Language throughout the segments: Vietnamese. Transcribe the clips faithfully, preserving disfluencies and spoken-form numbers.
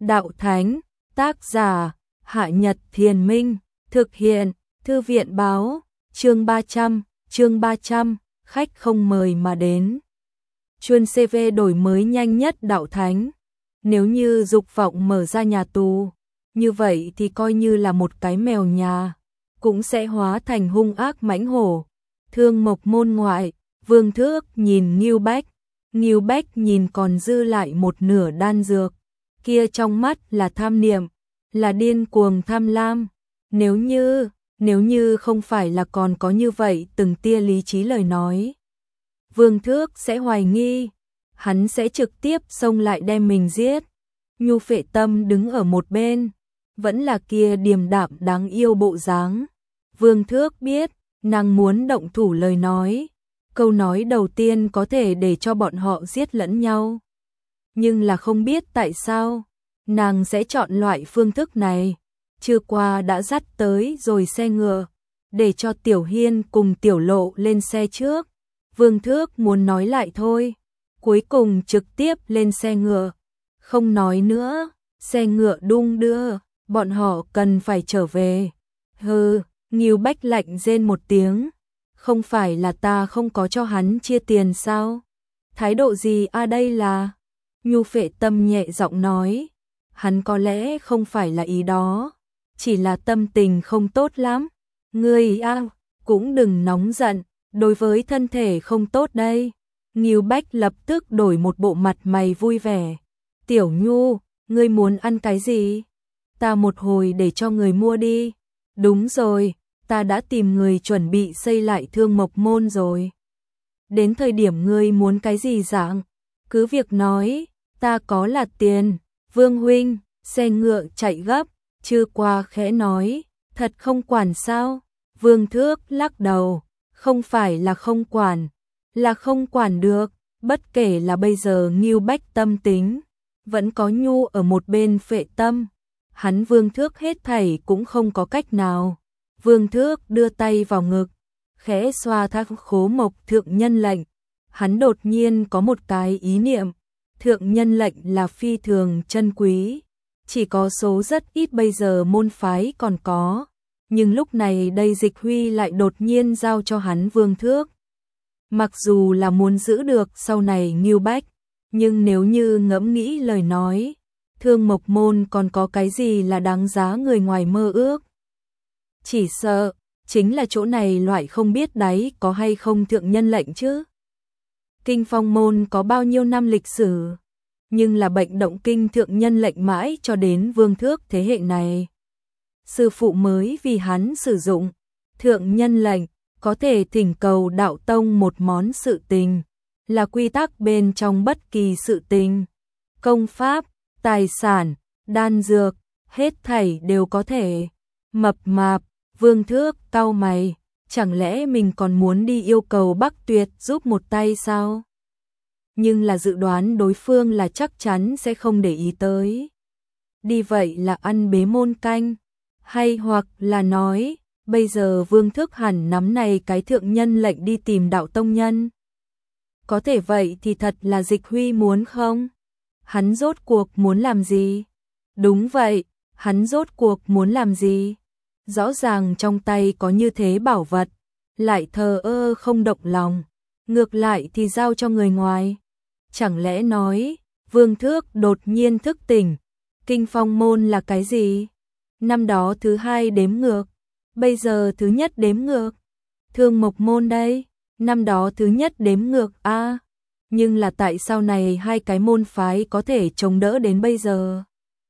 Đạo Thánh, tác giả, Hạ Nhật Thiền Minh, thực hiện, Thư viện Báo, chương ba trăm, chương ba trăm, khách không mời mà đến. Chuân xê vê đổi mới nhanh nhất Đạo Thánh. Nếu như dục vọng mở ra nhà tù, như vậy thì coi như là một cái mèo nhà, cũng sẽ hóa thành hung ác mãnh hổ. Thương Mộc môn ngoại, Vương Thước nhìn Ngưu Bách, Ngưu Bách nhìn còn dư lại một nửa đan dược, kia trong mắt là tham niệm, là điên cuồng tham lam. Nếu như, nếu như không phải là còn có như vậy từng tia lý trí lời nói, Vương Thước sẽ hoài nghi, hắn sẽ trực tiếp xông lại đem mình giết. Nhu Phệ Tâm đứng ở một bên, vẫn là kia điềm đạm đáng yêu bộ dáng. Vương Thước biết, nàng muốn động thủ lời nói, câu nói đầu tiên có thể để cho bọn họ giết lẫn nhau. Nhưng là không biết tại sao, nàng sẽ chọn loại phương thức này. Trưa qua đã dắt tới rồi xe ngựa, để cho Tiểu Hiên cùng Tiểu Lộ lên xe trước. Vương Thước muốn nói lại thôi, cuối cùng trực tiếp lên xe ngựa. Không nói nữa, xe ngựa đung đưa, bọn họ cần phải trở về. Hừ, Ngưu Bách lạnh rên một tiếng. Không phải là ta không có cho hắn chia tiền sao? Thái độ gì a à đây là? Nhu Phệ Tâm nhẹ giọng nói. Hắn có lẽ không phải là ý đó, chỉ là tâm tình không tốt lắm. Ngươi a, cũng đừng nóng giận, đối với thân thể không tốt đây. Ngưu Bách lập tức đổi một bộ mặt mày vui vẻ. Tiểu Nhu, ngươi muốn ăn cái gì? Ta một hồi để cho người mua đi. Đúng rồi, ta đã tìm người chuẩn bị xây lại Thương Mộc môn rồi. Đến thời điểm ngươi muốn cái gì dạng, cứ việc nói, ta có là tiền. Vương huynh, xe ngựa chạy gấp, Trưa qua khẽ nói, thật không quản sao? Vương Thước lắc đầu, không phải là không quản, là không quản được. Bất kể là bây giờ Ngưu Bách tâm tính, vẫn có Nhu ở một bên Phệ Tâm, hắn Vương Thước hết thảy cũng không có cách nào. Vương Thước đưa tay vào ngực, khẽ xoa thác khố mộc thượng nhân lệnh. Hắn đột nhiên có một cái ý niệm, thượng nhân lệnh là phi thường chân quý, chỉ có số rất ít bây giờ môn phái còn có, nhưng lúc này đây Dịch Huy lại đột nhiên giao cho hắn Vương Thước. Mặc dù là muốn giữ được sau này Ngưu Bách, nhưng nếu như ngẫm nghĩ lời nói, Thương Mộc môn còn có cái gì là đáng giá người ngoài mơ ước. Chỉ sợ, chính là chỗ này loại không biết đáy có hay không thượng nhân lệnh chứ. Kinh Phong môn có bao nhiêu năm lịch sử, nhưng là bệnh động kinh thượng nhân lệnh mãi cho đến Vương Thước thế hệ này. Sư phụ mới vì hắn sử dụng thượng nhân lệnh, có thể thỉnh cầu đạo tông một món sự tình, là quy tắc bên trong bất kỳ sự tình. Công pháp, tài sản, đan dược, hết thảy đều có thể. Mập mạp, Vương Thước cau mày, chẳng lẽ mình còn muốn đi yêu cầu Bắc Tuyệt giúp một tay sao? Nhưng là dự đoán đối phương là chắc chắn sẽ không để ý tới. Đi vậy là ăn bế môn canh, hay hoặc là nói, bây giờ Vương Thước hẳn nắm này cái thượng nhân lệnh đi tìm đạo tông nhân. Có thể vậy thì thật là Dịch Huy muốn không? Hắn rốt cuộc muốn làm gì? Đúng vậy, hắn rốt cuộc muốn làm gì? Rõ ràng trong tay có như thế bảo vật, lại thờ ơ không động lòng, ngược lại thì giao cho người ngoài. Chẳng lẽ nói, Vương Thước đột nhiên thức tỉnh, Kinh Phong môn là cái gì? Năm đó thứ hai đếm ngược, bây giờ thứ nhất đếm ngược. Thương Mộc môn đây, năm đó thứ nhất đếm ngược a, à, nhưng là tại sao này hai cái môn phái có thể chống đỡ đến bây giờ?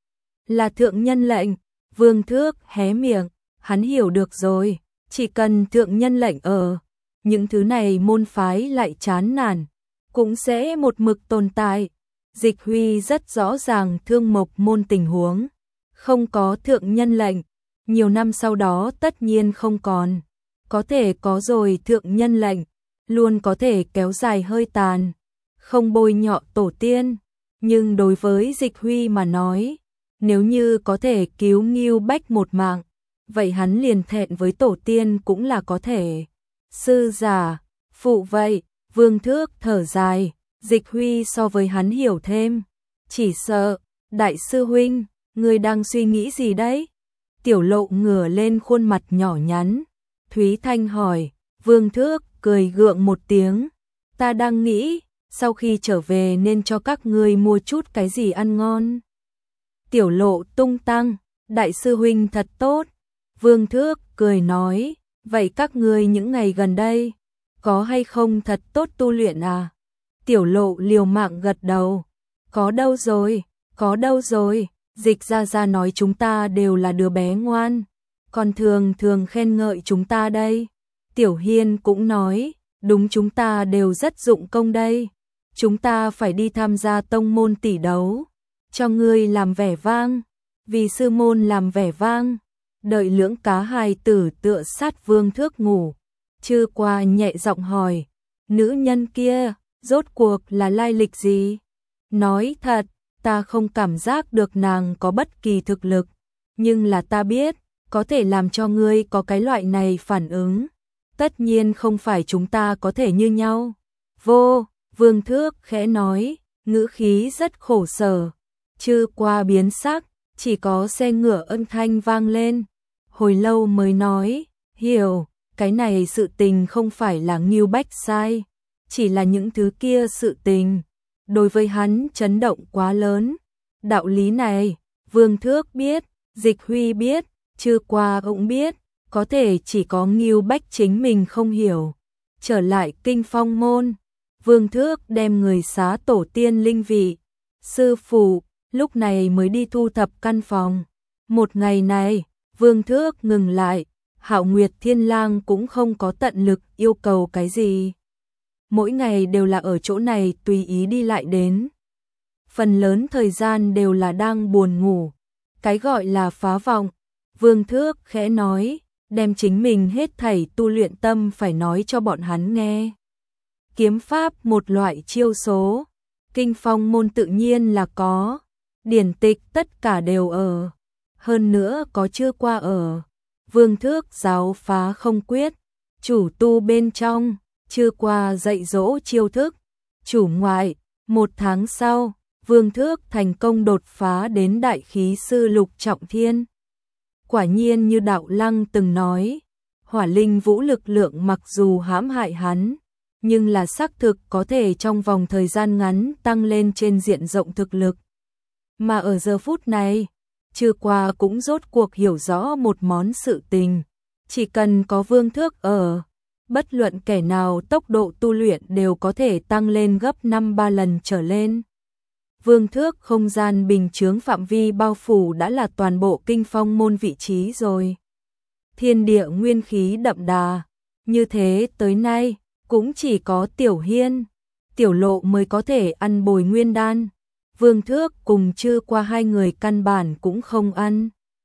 Là thượng nhân lệnh. Vương Thước hé miệng, hắn hiểu được rồi, chỉ cần thượng nhân lệnh ở, những thứ này môn phái lại chán nản, cũng sẽ một mực tồn tại. Dịch Huy rất rõ ràng Thương Mộc môn tình huống, không có thượng nhân lệnh, nhiều năm sau đó tất nhiên không còn, có thể có rồi thượng nhân lệnh, luôn có thể kéo dài hơi tàn, không bôi nhọ tổ tiên, nhưng đối với Dịch Huy mà nói, nếu như có thể cứu Ngưu Bách một mạng, vậy hắn liền thẹn với tổ tiên cũng là có thể. Sư giả, phụ vậy, Vương Thước thở dài, Dịch Huy so với hắn hiểu thêm, chỉ sợ Đại sư huynh, người đang suy nghĩ gì đấy? Tiểu Lộ ngửa lên khuôn mặt nhỏ nhắn. Thúy Thanh hỏi, Vương Thước cười gượng một tiếng. Ta đang nghĩ, sau khi trở về nên cho các ngươi mua chút cái gì ăn ngon. Tiểu Lộ tung tăng, đại sư huynh thật tốt. Vương Thước cười nói, vậy các ngươi những ngày gần đây, có hay không thật tốt tu luyện à? Tiểu Lộ liều mạng gật đầu, có đâu rồi, có đâu rồi, Dịch ra ra nói chúng ta đều là đứa bé ngoan, còn thường thường khen ngợi chúng ta đây. Tiểu Hiên cũng nói, đúng chúng ta đều rất dụng công đây, chúng ta phải đi tham gia tông môn tỷ đấu, cho ngươi làm vẻ vang, vì sư môn làm vẻ vang. Đợi lưỡng cá hài tử tựa sát Vương Thước ngủ, Chư Qua nhẹ giọng hỏi, nữ nhân kia, rốt cuộc là lai lịch gì? Nói thật, ta không cảm giác được nàng có bất kỳ thực lực, nhưng là ta biết, có thể làm cho ngươi có cái loại này phản ứng. Tất nhiên không phải chúng ta có thể như nhau. Vô, Vương Thước khẽ nói, ngữ khí rất khổ sở. Chư Qua biến sắc, chỉ có xe ngựa âm thanh vang lên. Hồi lâu mới nói, hiểu, cái này sự tình không phải là Ngưu Bách sai, chỉ là những thứ kia sự tình. Đối với hắn chấn động quá lớn. Đạo lý này, Vương Thước biết, Dịch Huy biết, Chư Qua cũng biết, có thể chỉ có Ngưu Bách chính mình không hiểu. Trở lại Kinh Phong môn, Vương Thước đem người xá tổ tiên linh vị, sư phụ, lúc này mới đi thu thập căn phòng. Một ngày này, Vương Thước ngừng lại, Hạo Nguyệt Thiên Lang cũng không có tận lực yêu cầu cái gì. Mỗi ngày đều là ở chỗ này tùy ý đi lại đến. Phần lớn thời gian đều là đang buồn ngủ. Cái gọi là phá vọng, Vương Thước khẽ nói, đem chính mình hết thảy tu luyện tâm phải nói cho bọn hắn nghe. Kiếm pháp một loại chiêu số, Kinh Phong môn tự nhiên là có, điển tịch tất cả đều ở, hơn nữa có Chư Qua ở. Vương Thước giáo phá không quyết, chủ tu bên trong, Chư Qua dạy dỗ chiêu thức, chủ ngoại. Một tháng sau, Vương Thước thành công đột phá đến đại khí sư lục trọng thiên. Quả nhiên như Đạo Lăng từng nói, hỏa linh vũ lực lượng mặc dù hãm hại hắn, nhưng là xác thực có thể trong vòng thời gian ngắn tăng lên trên diện rộng thực lực. Mà ở giờ phút này, Chư Qua cũng rốt cuộc hiểu rõ một món sự tình, chỉ cần có Vương Thước ở, bất luận kẻ nào tốc độ tu luyện đều có thể tăng lên gấp năm ba lần trở lên. Vương Thước không gian bình chướng phạm vi bao phủ đã là toàn bộ Kinh Phong môn vị trí rồi. Thiên địa nguyên khí đậm đà, như thế tới nay cũng chỉ có Tiểu Hiên, Tiểu Lộ mới có thể ăn bồi nguyên đan. Vương Thước cùng Chư Qua hai người căn bản cũng không ăn.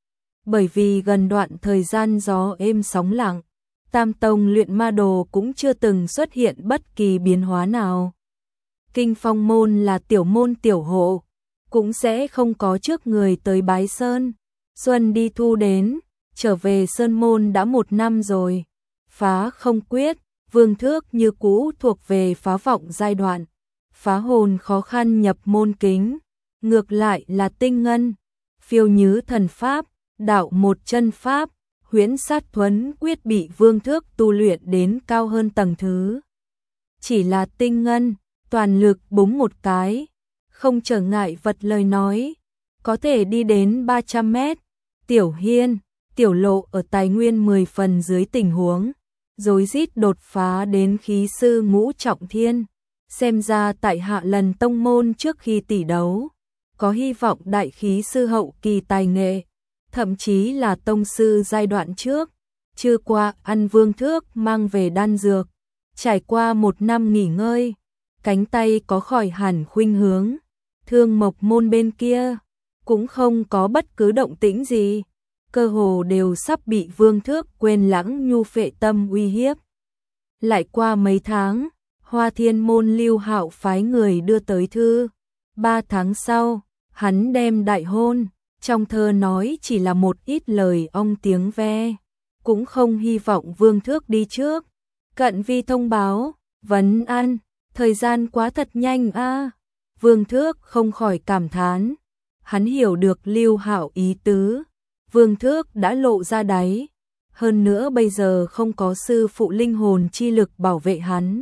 Bởi vì gần đoạn thời gian gió êm sóng lặng, Tam Tông luyện ma đồ cũng chưa từng xuất hiện bất kỳ biến hóa nào. Kinh Phong môn là tiểu môn tiểu hộ, cũng sẽ không có trước người tới bái sơn. Xuân đi thu đến, trở về sơn môn đã một năm rồi. Phá không quyết, Vương Thước như cũ thuộc về phá vọng giai đoạn. Phá hồn khó khăn nhập môn kính, ngược lại là tinh ngân, phiêu nhứ thần pháp, đạo một chân pháp, huyễn sát thuấn quyết bị Vương Thước tu luyện đến cao hơn tầng thứ. Chỉ là tinh ngân, toàn lực búng một cái, không trở ngại vật lời nói, có thể đi đến ba trăm mét. Tiểu Hiên, Tiểu Lộ ở tài nguyên mười phần dưới tình huống, rối rít đột phá đến khí sư ngũ trọng thiên. Xem ra tại Hạ lần tông môn trước khi tỷ đấu, có hy vọng đại khí sư hậu kỳ tài nghệ, thậm chí là tông sư giai đoạn trước. Chư Qua ăn Vương Thước mang về đan dược, trải qua một năm nghỉ ngơi, cánh tay có khỏi hẳn khuynh hướng. Thương Mộc môn bên kia cũng không có bất cứ động tĩnh gì, cơ hồ đều sắp bị Vương Thước quên lãng nhu phệ tâm uy hiếp. Lại qua mấy tháng, Hoa Thiên môn Lưu Hạo phái người đưa tới thư. Ba tháng sau, hắn đem đại hôn, trong thơ nói chỉ là một ít lời ong tiếng ve, cũng không hy vọng Vương Thước đi trước. Cận vi thông báo, vấn an, thời gian quá thật nhanh a. Vương Thước không khỏi cảm thán, hắn hiểu được Lưu Hạo ý tứ, Vương Thước đã lộ ra đáy, hơn nữa bây giờ không có sư phụ linh hồn chi lực bảo vệ hắn.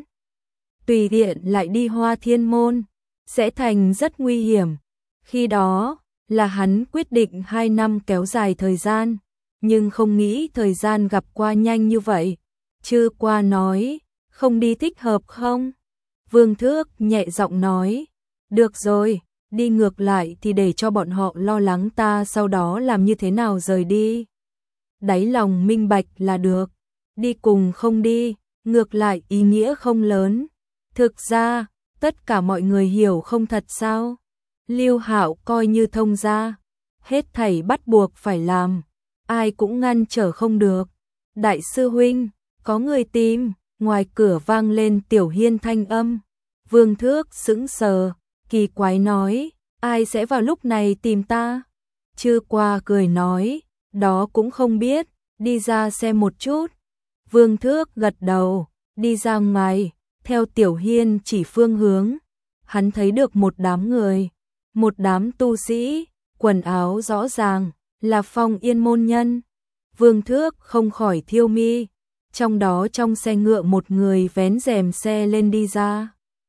Tùy tiện lại đi Hoa Thiên Môn, sẽ thành rất nguy hiểm. Khi đó, là hắn quyết định hai năm kéo dài thời gian, nhưng không nghĩ thời gian gặp qua nhanh như vậy. Chư qua nói, không đi thích hợp không? Vương Thước nhẹ giọng nói, được rồi, đi ngược lại thì để cho bọn họ lo lắng ta sau đó làm như thế nào rời đi. Đáy lòng minh bạch là được, đi cùng không đi, ngược lại ý nghĩa không lớn. Thực ra, tất cả mọi người hiểu không thật sao? Lưu Hạo coi như thông gia, hết thảy bắt buộc phải làm, ai cũng ngăn trở không được. Đại sư huynh, có người tìm, ngoài cửa vang lên Tiểu Hiên thanh âm. Vương Thước sững sờ, kỳ quái nói, ai sẽ vào lúc này tìm ta? Chư qua cười nói, đó cũng không biết, đi ra xem một chút. Vương Thước gật đầu, đi ra ngoài, theo Tiểu Hiên chỉ phương hướng. Hắn thấy được một đám người, một đám tu sĩ, quần áo rõ ràng, là Phong Yên môn nhân. Vương Thước không khỏi thiêu mi, trong đó trong xe ngựa một người vén rèm xe lên đi ra.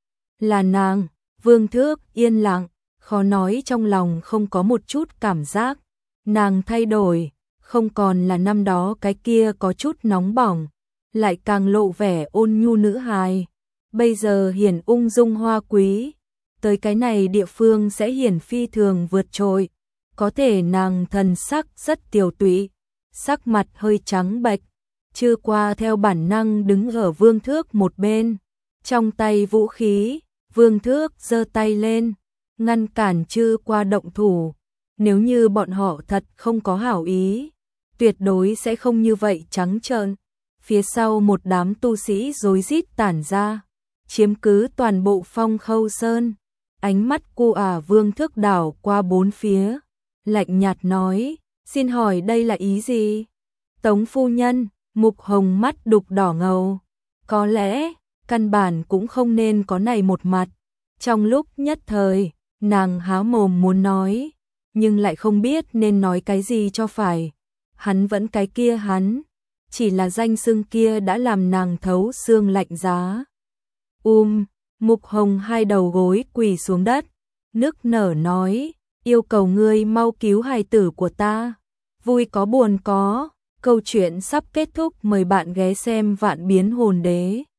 Là nàng. Vương Thước yên lặng, khó nói trong lòng không có một chút cảm giác. Nàng thay đổi, không còn là năm đó cái kia có chút nóng bỏng, lại càng lộ vẻ ôn nhu nữ hài. Bây giờ hiển ung dung hoa quý, tới cái này địa phương sẽ hiển phi thường vượt trội. Có thể nàng thần sắc rất tiều tụy, sắc mặt hơi trắng bệch, Chư qua theo bản năng đứng ở Vương Thước một bên, trong tay vũ khí. Vương Thước giơ tay lên, ngăn cản Chư qua động thủ. Nếu như bọn họ thật không có hảo ý, tuyệt đối sẽ không như vậy trắng trợn. Phía sau một đám tu sĩ rối rít tản ra, chiếm cứ toàn bộ Phong Khâu Sơn. Ánh mắt cô ả Vương Thước đảo qua bốn phía, lạnh nhạt nói, xin hỏi đây là ý gì? Tống phu nhân, Mục Hồng mắt đục đỏ ngầu, có lẽ căn bản cũng không nên có này một mặt. Trong lúc nhất thời, nàng há mồm muốn nói, nhưng lại không biết nên nói cái gì cho phải. Hắn vẫn cái kia hắn, chỉ là danh xưng kia đã làm nàng thấu xương lạnh giá. Um, Mục Hồng hai đầu gối quỳ xuống đất, nức nở nói, yêu cầu ngươi mau cứu hài tử của ta. Vui có buồn có, câu chuyện sắp kết thúc, mời bạn ghé xem Vạn Biến Hồn Đế.